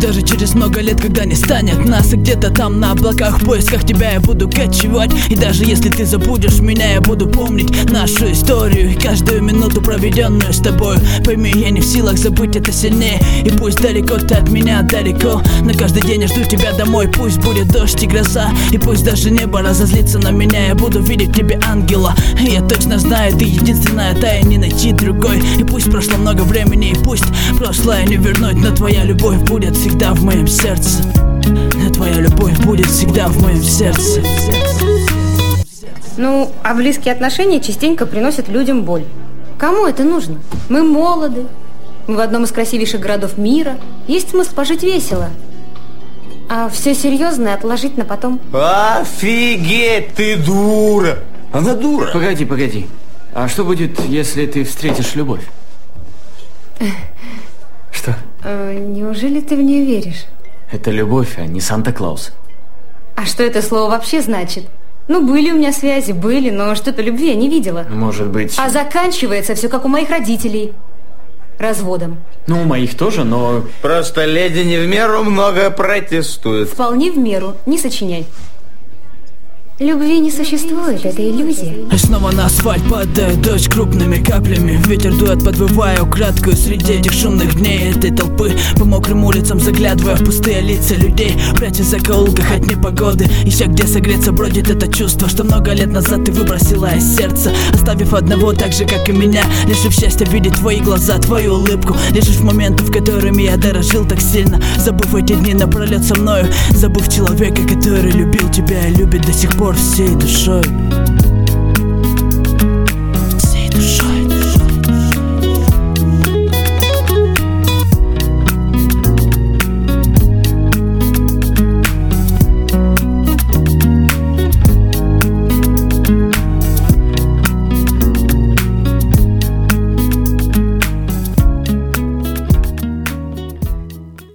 даже через много лет, когда не станет нас. И где-то там на облаках в поисках тебя я буду кочевать. И даже если ты забудешь меня, я буду помнить нашу историю и каждую минуту, проведенную с тобой. Пойми, я не в силах забыть это сильнее. И пусть далеко ты от меня, далеко, но каждый день я жду тебя домой. Пусть будет дождь и гроза, и пусть даже небо разозлится на меня, я буду видеть в тебе ангела. И я точно знаю, ты единственная, тая, не найти другой. И пусть прошло много времени, и пусть прошлое не вернуть, но твоя любовь будет всегда в моем сердце. Но твоя любовь будет всегда в моем сердце. Ну, а близкие отношения частенько приносят людям боль. Кому это нужно? Мы молоды, мы в одном из красивейших городов мира. Есть смысл пожить весело, а все серьезное отложить на потом. Офигеть, ты дура! Она дура. Погоди. А что будет, если ты встретишь любовь? Что? Неужели ты в нее веришь? Это любовь, а не Санта-Клаус. А что это слово вообще значит? Ну, были у меня связи, но что-то любви я не видела. Может быть... А заканчивается все как у моих родителей. Разводом. Ну, у моих тоже, но... Просто леди не в меру много протестует. Вполне в меру, не сочиняй. Любви не существует, это иллюзия. И снова на асфальт падает дождь крупными каплями. Ветер дует, подвывая украдкою среди этих шумных дней этой толпы. По мокрым улицам заглядывая в пустые лица людей, прячась в закоулках от непогоды, ища где согреться, бродит это чувство, что много лет назад ты выбросила из сердца, оставив одного так же, как и меня, лишив счастья видеть твои глаза, твою улыбку, лишив моментов, которыми я дорожил так сильно, забыв эти дни напролет со мною, забыв человека, который любил тебя и любит до сих пор всей душой.